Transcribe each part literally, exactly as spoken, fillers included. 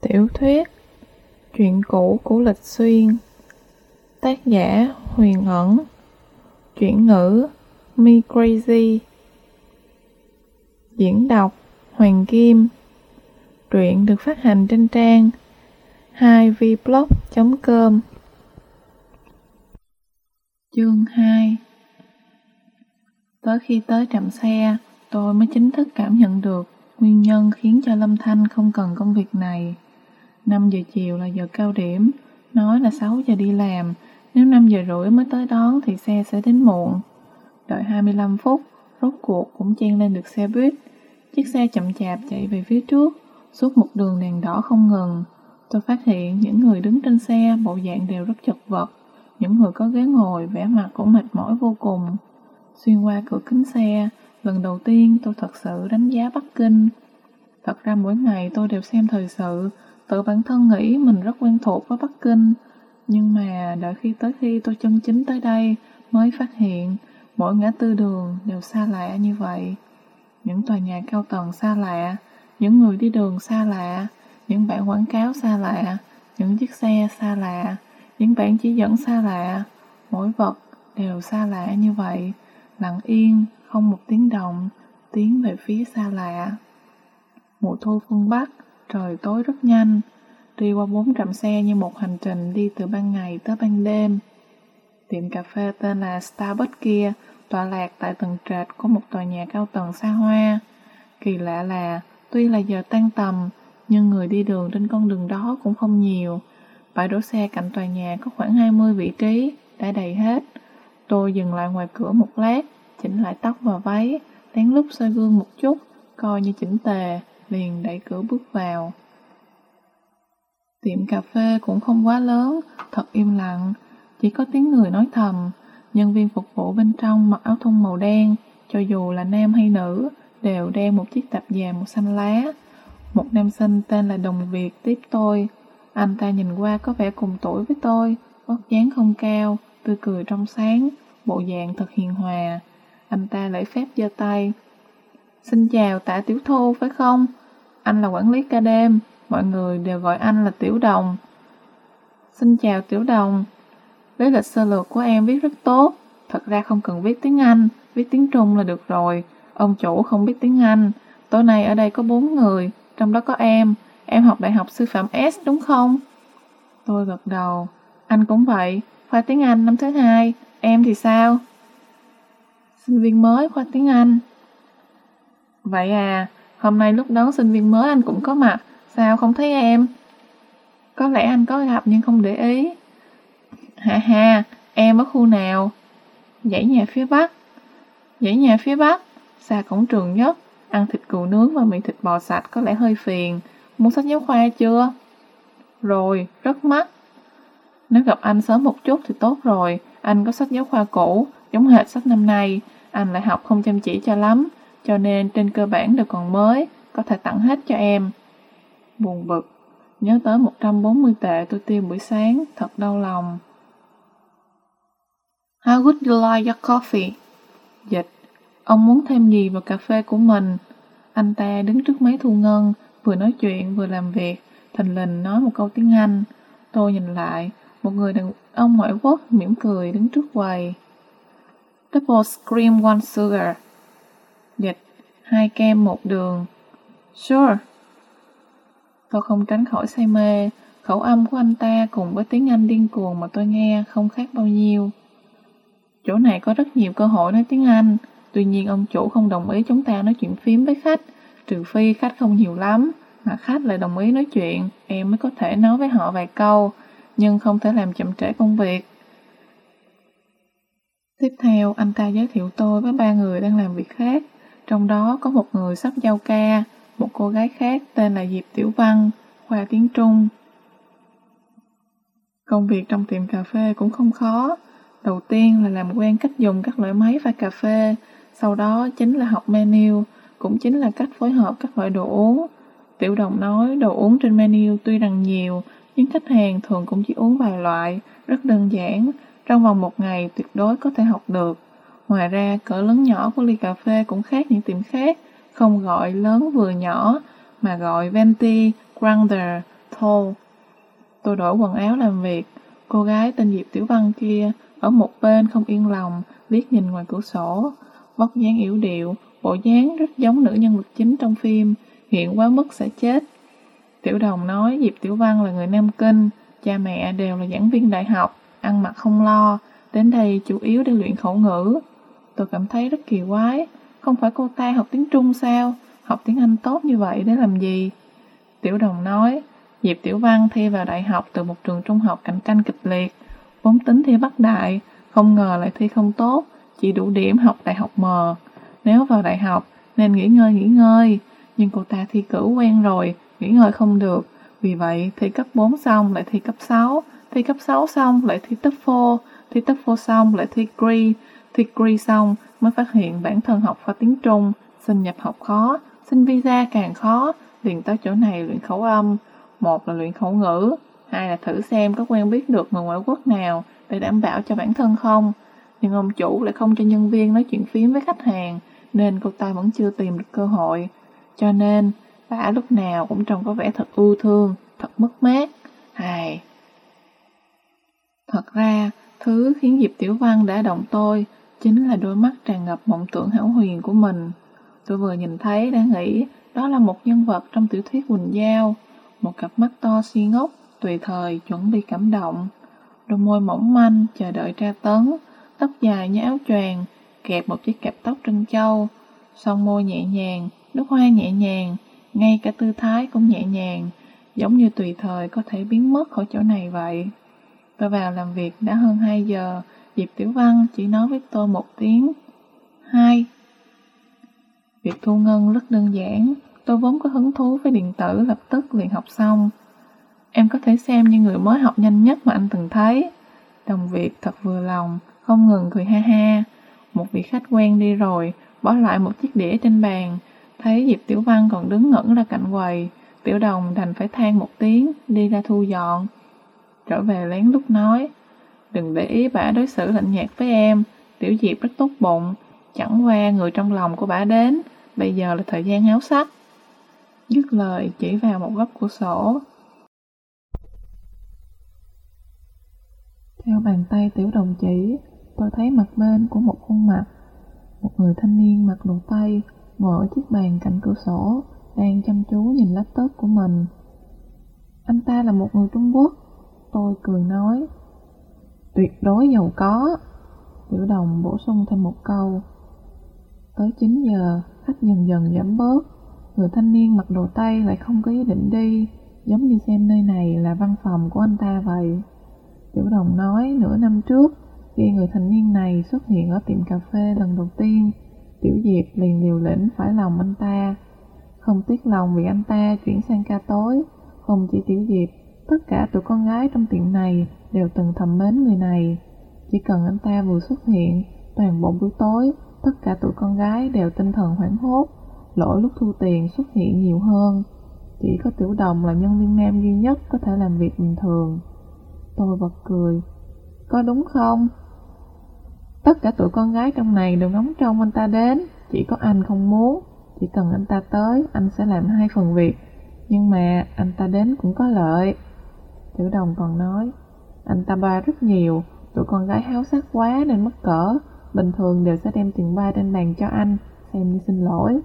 Tiểu thuyết Chuyện cũ của Lịch Xuyên. Tác giả Huyền Ẩn. Chuyển ngữ Me Crazy. Diễn đọc Hoàng Kim. Truyện được phát hành trên trang hai v blog chấm com. Chương hai. Tới khi tới trạm xe, tôi mới chính thức cảm nhận được nguyên nhân khiến cho Lâm Thanh không cần công việc này. năm giờ chiều là giờ cao điểm, nói là sáu giờ đi làm, nếu năm giờ rưỡi mới tới đón thì xe sẽ đến muộn. Đợi hai mươi lăm phút, rốt cuộc cũng chen lên được xe buýt. Chiếc xe chậm chạp chạy về phía trước, suốt một đường đèn đỏ không ngừng. Tôi phát hiện những người đứng trên xe bộ dạng đều rất chật vật, những người có ghế ngồi vẻ mặt cũng mệt mỏi vô cùng. Xuyên qua cửa kính xe, lần đầu tiên tôi thật sự đánh giá Bắc Kinh. Thật ra mỗi ngày tôi đều xem thời sự, tự bản thân nghĩ mình rất quen thuộc với Bắc Kinh. Nhưng mà đợi khi tới khi tôi chân chính tới đây mới phát hiện mỗi ngã tư đường đều xa lạ như vậy. Những tòa nhà cao tầng xa lạ, những người đi đường xa lạ, những bảng quảng cáo xa lạ, những chiếc xe xa lạ, những bảng chỉ dẫn xa lạ. Mỗi vật đều xa lạ như vậy, lặng yên, không một tiếng động, tiến về phía xa lạ. Mùa thu phương Bắc, trời tối rất nhanh, đi qua bốn trạm xe như một hành trình đi từ ban ngày tới ban đêm. Tiệm cà phê tên là Starbucks kia tọa lạc tại tầng trệt của một tòa nhà cao tầng xa hoa. Kỳ lạ là, tuy là giờ tan tầm, nhưng người đi đường trên con đường đó cũng không nhiều. Bãi đỗ xe cạnh tòa nhà có khoảng hai mươi vị trí, đã đầy hết. Tôi dừng lại ngoài cửa một lát, chỉnh lại tóc và váy, lén lút soi gương một chút, coi như chỉnh tề, liền đẩy cửa bước vào. Tiệm cà phê cũng không quá lớn, thật im lặng, chỉ có tiếng người nói thầm. Nhân viên phục vụ bên trong mặc áo thun màu đen, cho dù là nam hay nữ, đều đeo một chiếc tạp dề màu xanh lá. Một nam sinh tên là Đồng Việt tiếp tôi. Anh ta nhìn qua có vẻ cùng tuổi với tôi, vóc dáng không cao, tươi cười trong sáng, bộ dạng thật hiền hòa. Anh ta lễ phép giơ tay. Xin chào Tạ Tiểu Thu phải không? Anh là quản lý ca đêm, mọi người đều gọi anh là Tiểu Đồng. Xin chào Tiểu Đồng. Lý lịch sơ lược của em viết rất tốt, thật ra không cần viết tiếng Anh, viết tiếng Trung là được rồi. Ông chủ không biết tiếng Anh. Tối nay ở đây có bốn người, trong đó có em. Em học đại học sư phạm S đúng không? Tôi gật đầu. Anh cũng vậy, khoa tiếng Anh năm thứ hai. Em thì sao? Sinh viên mới khoa tiếng Anh. Vậy à, hôm nay lúc đón sinh viên mới anh cũng có mặt, sao không thấy em? Có lẽ anh có gặp nhưng không để ý. Ha ha, em ở khu nào? Dãy nhà phía Bắc. Dãy nhà phía Bắc, xa cổng trường nhất, ăn thịt cừu nướng và mì thịt bò sạch có lẽ hơi phiền. Mua sách giáo khoa chưa? Rồi, rất mắc. Nếu gặp anh sớm một chút thì tốt rồi, anh có sách giáo khoa cũ, giống hệt sách năm nay. Anh lại học không chăm chỉ cho lắm, cho nên trên cơ bản đều còn mới, có thể tặng hết cho em. Buồn bực, nhớ tới một trăm bốn mươi tệ tôi tiêu buổi sáng, thật đau lòng. How would you like your coffee? Dịch, ông muốn thêm gì vào cà phê của mình? Anh ta đứng trước máy thu ngân, vừa nói chuyện vừa làm việc, thình lình nói một câu tiếng Anh. Tôi nhìn lại, một người đàn ông ngoại quốc mỉm cười đứng trước quầy. Double cream one sugar. Dịch, hai kem một đường. Sure. Tôi không tránh khỏi say mê, khẩu âm của anh ta cùng với tiếng Anh điên cuồng mà tôi nghe không khác bao nhiêu. Chỗ này có rất nhiều cơ hội nói tiếng Anh, tuy nhiên ông chủ không đồng ý chúng ta nói chuyện phím với khách, trừ phi khách không nhiều lắm, mà khách lại đồng ý nói chuyện, em mới có thể nói với họ vài câu, nhưng không thể làm chậm trễ công việc. Tiếp theo, anh ta giới thiệu tôi với ba người đang làm việc khác, trong đó có một người sắp giao ca, một cô gái khác tên là Diệp Tiểu Văn, khoa tiếng Trung. Công việc trong tiệm cà phê cũng không khó. Đầu tiên là làm quen cách dùng các loại máy pha cà phê, sau đó chính là học menu, cũng chính là cách phối hợp các loại đồ uống. Tiểu Đồng nói đồ uống trên menu tuy rằng nhiều, nhưng khách hàng thường cũng chỉ uống vài loại, rất đơn giản, trong vòng một ngày tuyệt đối có thể học được. Ngoài ra, cỡ lớn nhỏ của ly cà phê cũng khác những tiệm khác, không gọi lớn vừa nhỏ, mà gọi venti, grinder, Hall. Tôi đổi quần áo làm việc. Cô gái tên Diệp Tiểu Văn kia ở một bên không yên lòng, liếc nhìn ngoài cửa sổ. Vóc dáng yểu điệu, bộ dáng rất giống nữ nhân vật chính trong phim, hiện quá mức sẽ chết. Tiểu Đồng nói Diệp Tiểu Văn là người Nam Kinh, cha mẹ đều là giảng viên đại học, ăn mặc không lo, đến đây chủ yếu để luyện khẩu ngữ. Tôi cảm thấy rất kỳ quái, không phải cô ta học tiếng Trung sao? Học tiếng Anh tốt như vậy để làm gì? Tiểu Đồng nói, Diệp Tiểu Văn thi vào đại học từ một trường trung học cạnh tranh kịch liệt, vốn tính thi Bắc Đại, không ngờ lại thi không tốt, chỉ đủ điểm học đại học M. Nếu vào đại học nên nghỉ ngơi nghỉ ngơi, nhưng cô ta thi cử quen rồi, nghỉ ngơi không được, vì vậy thi cấp bốn xong lại thi cấp sáu, thi cấp sáu xong lại thi TOEFL, thi TOEFL xong lại thi giê rờ e, thi giê rờ e xong mới phát hiện bản thân học khoa tiếng Trung, xin nhập học khó, xin visa càng khó, liền tới chỗ này luyện khẩu âm. Một là luyện khẩu ngữ, hai là thử xem có quen biết được người ngoại quốc nào để đảm bảo cho bản thân không. Nhưng ông chủ lại không cho nhân viên nói chuyện phím với khách hàng, nên cô ta vẫn chưa tìm được cơ hội. Cho nên, bà lúc nào cũng trông có vẻ thật ưu thương, thật mất mát. Hài. Thật ra, thứ khiến Diệp Tiểu Văn đã động tôi chính là đôi mắt tràn ngập mộng tưởng hão huyền của mình. Tôi vừa nhìn thấy đã nghĩ đó là một nhân vật trong tiểu thuyết Quỳnh Giao, một cặp mắt to si ngốc, tùy thời chuẩn bị cảm động. Đôi môi mỏng manh chờ đợi tra tấn, tóc dài như áo choàng, kẹp một chiếc kẹp tóc trân châu, son môi nhẹ nhàng, nước hoa nhẹ nhàng, ngay cả tư thái cũng nhẹ nhàng, giống như tùy thời có thể biến mất khỏi chỗ này vậy. Tôi vào làm việc đã hơn hai giờ, Diệp Tiểu Văn chỉ nói với tôi một tiếng hai. Việc thu ngân rất đơn giản, tôi vốn có hứng thú với điện tử lập tức liền học xong. Em có thể xem như người mới học nhanh nhất mà anh từng thấy. Đồng việc thật vừa lòng, không ngừng cười ha ha. Một vị khách quen đi rồi, bỏ lại một chiếc đĩa trên bàn, thấy Diệp Tiểu Văn còn đứng ngẩn ra cạnh quầy, Tiểu Đồng đành phải than một tiếng, đi ra thu dọn. Trở về lén lút nói, đừng để ý bả đối xử lạnh nhạt với em, Tiểu Diệp rất tốt bụng, chẳng qua người trong lòng của bả đến, bây giờ là thời gian háo sắc. Dứt lời chỉ vào một góc cửa sổ. Theo bàn tay Tiểu Đồng chỉ, tôi thấy mặt bên của một khuôn mặt. Một người thanh niên mặc đồ Tây, ngồi ở chiếc bàn cạnh cửa sổ, đang chăm chú nhìn laptop của mình. Anh ta là một người Trung Quốc, tôi cười nói. Tuyệt đối giàu có. Tiểu Đồng bổ sung thêm một câu. Tới chín giờ, khách dần dần giảm bớt. Người thanh niên mặc đồ Tây lại không có ý định đi, giống như xem nơi này là văn phòng của anh ta vậy. Tiểu Đồng nói nửa năm trước, khi người thanh niên này xuất hiện ở tiệm cà phê lần đầu tiên, Tiểu Diệp liền liều lĩnh phải lòng anh ta. Không tiếc lòng vì anh ta chuyển sang ca tối, không chỉ Tiểu Diệp, tất cả tụi con gái trong tiệm này đều từng thầm mến người này. Chỉ cần anh ta vừa xuất hiện, toàn bộ buổi tối, tất cả tụi con gái đều tinh thần hoảng hốt, lỗi lúc thu tiền xuất hiện nhiều hơn. Chỉ có Tiểu Đồng là nhân viên nam duy nhất có thể làm việc bình thường. Tôi bật cười. Có đúng không? Tất cả tụi con gái trong này đều ngóng trông anh ta đến, chỉ có anh không muốn. Chỉ cần anh ta tới, anh sẽ làm hai phần việc. Nhưng mà anh ta đến cũng có lợi. Tiểu Đồng còn nói, anh ta ba rất nhiều, tụi con gái háo sắc quá nên mất cỡ, bình thường đều sẽ đem tiền ba trên bàn cho anh, xem như xin lỗi.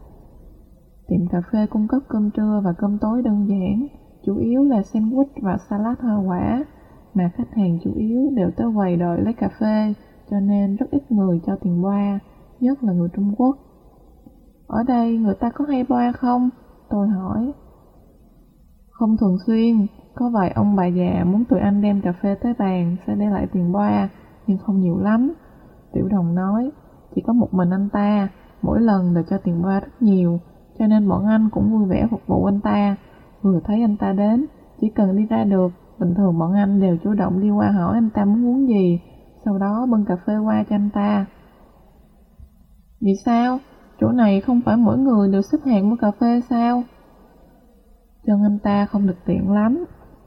Tiệm cà phê cung cấp cơm trưa và cơm tối đơn giản, chủ yếu là sandwich và salad hoa quả, mà khách hàng chủ yếu đều tới quầy đòi lấy cà phê, cho nên rất ít người cho tiền boa, nhất là người Trung Quốc. Ở đây người ta có hay boa không? Tôi hỏi. Không thường xuyên, có vài ông bà già muốn tụi anh đem cà phê tới bàn sẽ để lại tiền boa, nhưng không nhiều lắm. Tiểu Đồng nói, chỉ có một mình anh ta, mỗi lần đều cho tiền boa rất nhiều, cho nên bọn anh cũng vui vẻ phục vụ anh ta. Vừa thấy anh ta đến, chỉ cần đi ra được, bình thường bọn anh đều chủ động đi qua hỏi anh ta muốn uống gì, sau đó bưng cà phê qua cho anh ta. Vì sao? Chỗ này không phải mỗi người đều xếp hàng mua cà phê sao? Chân anh ta không được tiện lắm.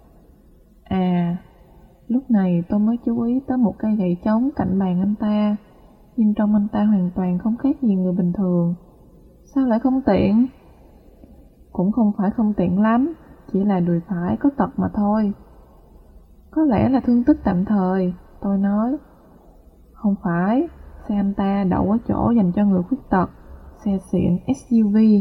À, lúc này tôi mới chú ý tới một cây gậy trống cạnh bàn anh ta, nhưng trong anh ta hoàn toàn không khác gì người bình thường. Sao lại không tiện? Cũng không phải không tiện lắm, chỉ là đùi phải có tật mà thôi. Có lẽ là thương tích tạm thời, tôi nói. Không phải, xe anh ta đậu ở chỗ dành cho người khuyết tật, xe xịn ét u vê.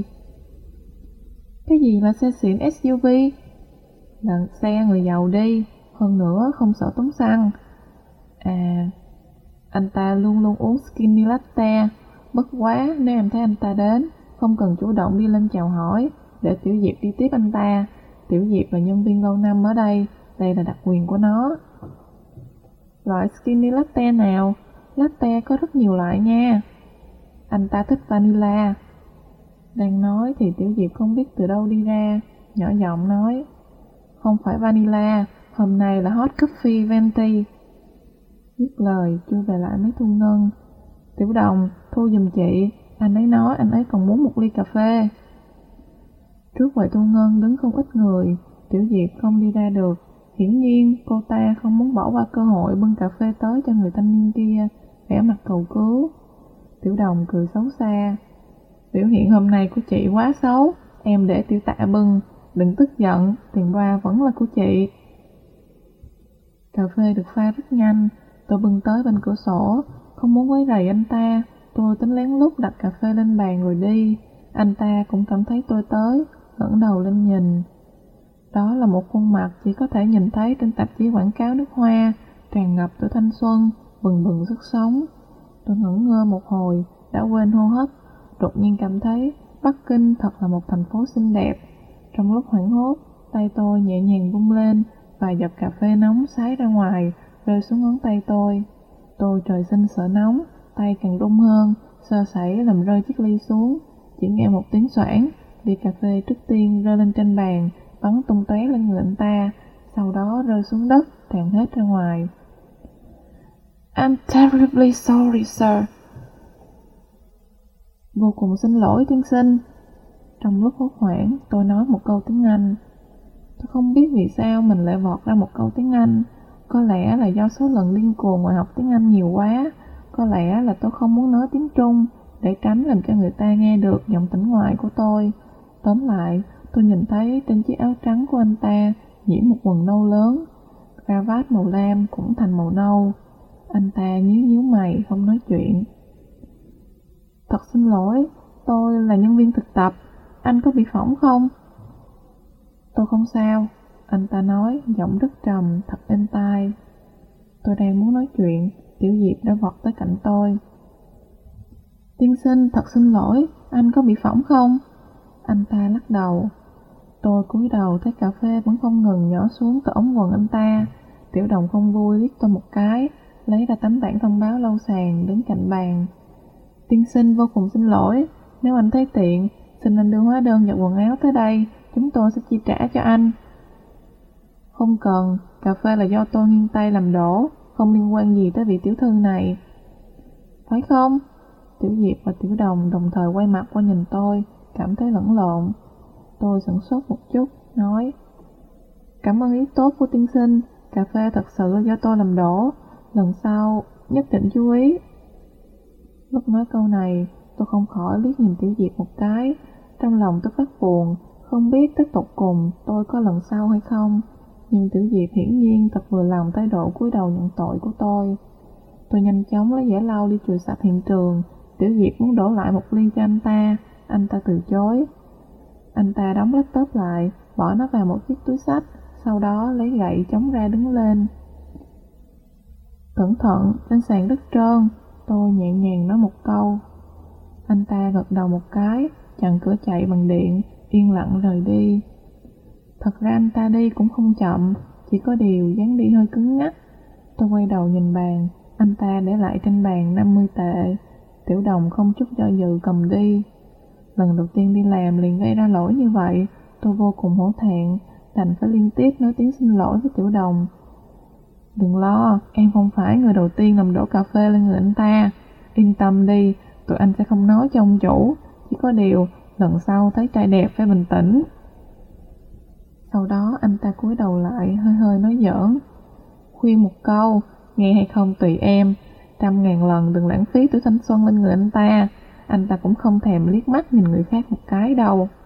Cái gì là xe xịn ét u vê? Là xe người giàu đi, hơn nữa không sợ tốn xăng. À, anh ta luôn luôn uống skinny latte, bất quá nếu em thấy anh ta đến, không cần chủ động đi lên chào hỏi, để Tiểu Diệp đi tiếp anh ta. Tiểu Diệp là nhân viên lâu năm ở đây, đây là đặc quyền của nó. Loại skinny latte nào? Latte có rất nhiều loại nha. Anh ta thích vanilla. Đang nói thì Tiểu Diệp không biết từ đâu đi ra, nhỏ giọng nói. Không phải vanilla, hôm nay là hot coffee venti. Dứt lời, chui về lại mấy Thu Ngân. Tiểu Đồng, thu giùm chị, anh ấy nói anh ấy còn muốn một ly cà phê. Trước quầy Thu Ngân đứng không ít người, Tiểu Diệp không đi ra được. Hiển nhiên, cô ta không muốn bỏ qua cơ hội bưng cà phê tới cho người thanh niên kia, vẻ mặt cầu cứu. Tiểu Đồng cười xấu xa. Biểu hiện hôm nay của chị quá xấu, em để Tiểu Tạ bưng, đừng tức giận, tiền qua vẫn là của chị. Cà phê được pha rất nhanh, tôi bưng tới bên cửa sổ, không muốn quấy rầy anh ta. Tôi tính lén lút đặt cà phê lên bàn rồi đi. Anh ta cũng cảm thấy tôi tới, ngẩng đầu lên nhìn. Đó là một khuôn mặt chỉ có thể nhìn thấy trên tạp chí quảng cáo nước hoa, tràn ngập tuổi thanh xuân, bừng bừng sức sống. Tôi ngẩn ngơ một hồi, đã quên hô hấp, đột nhiên cảm thấy Bắc Kinh thật là một thành phố xinh đẹp. Trong lúc hoảng hốt, tay tôi nhẹ nhàng vung lên, vài giọt cà phê nóng xái ra ngoài, rơi xuống ngón tay tôi. Tôi trời sinh sợ nóng, tay càng run hơn, sơ sẩy làm rơi chiếc ly xuống. Chỉ nghe một tiếng xoảng, ly cà phê trước tiên rơi lên trên bàn, bắn tung tóe lên người anh ta, sau đó rơi xuống đất, tràn hết ra ngoài. I'm terribly sorry, sir. Vô cùng xin lỗi, tiên sinh. Trong lúc hốt hoảng, tôi nói một câu tiếng Anh. Tôi không biết vì sao mình lại vọt ra một câu tiếng Anh. Có lẽ là do số lần điên cuồng ngoài học tiếng Anh nhiều quá. Có lẽ là tôi không muốn nói tiếng Trung, để tránh làm cho người ta nghe được giọng tỉnh ngoại của tôi. Tóm lại, tôi nhìn thấy trên chiếc áo trắng của anh ta nhiễm một quần nâu lớn, cravat màu lam cũng thành màu nâu. Anh ta nhíu nhíu mày không nói chuyện. Thật xin lỗi, tôi là nhân viên thực tập, anh có bị phỏng không? Tôi không sao, anh ta nói, giọng rất trầm, thật êm tai. Tôi đang muốn nói chuyện, Tiểu Diệp đã vọt tới cạnh tôi. Tiên sinh, thật xin lỗi, anh có bị phỏng không? Anh ta lắc đầu. Tôi cúi đầu thấy cà phê vẫn không ngừng nhỏ xuống từ ống quần anh ta. Tiểu Đồng không vui liếc tôi một cái, lấy ra tấm bảng thông báo lâu sàn đứng cạnh bàn. Tiên sinh vô cùng xin lỗi, nếu anh thấy tiện, xin anh đưa hóa đơn và quần áo tới đây, chúng tôi sẽ chi trả cho anh. Không cần, cà phê là do tôi nghiêng tay làm đổ, không liên quan gì tới vị tiểu thư này. Phải không? Tiểu Diệp và Tiểu Đồng đồng thời quay mặt qua nhìn tôi, cảm thấy lẫn lộn. Tôi sửng sốt một chút, nói: Cảm ơn ý tốt của tiên sinh, cà phê thật sự là do tôi làm đổ, lần sau nhất định chú ý. Lúc nói câu này, tôi không khỏi liếc nhìn Tiểu Diệp một cái, trong lòng tôi phát buồn, không biết tới tột cùng tôi có lần sau hay không. Nhưng Tiểu Diệp hiển nhiên thật vừa lòng thái độ cúi đầu nhận tội của tôi. Tôi nhanh chóng lấy giẻ lau đi chùi sạch hiện trường. Tiểu Diệp muốn đổ lại một ly cho anh ta, anh ta từ chối. Anh ta đóng laptop lại, bỏ nó vào một chiếc túi xách, sau đó lấy gậy chống ra đứng lên. Cẩn thận, trên sàn đất trơn, tôi nhẹ nhàng nói một câu. Anh ta gật đầu một cái, chặn cửa chạy bằng điện, yên lặng rời đi. Thật ra anh ta đi cũng không chậm, chỉ có điều dáng đi hơi cứng ngắc. Tôi quay đầu nhìn bàn, anh ta để lại trên bàn năm mươi tệ. Tiểu Đồng không chút do dự cầm đi. Lần đầu tiên đi làm liền gây ra lỗi như vậy, tôi vô cùng hổ thẹn, đành phải liên tiếp nói tiếng xin lỗi với Tiểu Đồng. Đừng lo, em không phải người đầu tiên làm đổ cà phê lên người anh ta. Yên tâm đi, tụi anh sẽ không nói cho ông chủ. Chỉ có điều, lần sau thấy trai đẹp phải bình tĩnh. Sau đó anh ta cúi đầu lại, hơi hơi nói giỡn. Khuyên một câu, nghe hay không tùy em. Trăm ngàn lần đừng lãng phí tuổi thanh xuân lên người anh ta. Anh ta cũng không thèm liếc mắt nhìn người khác một cái đâu.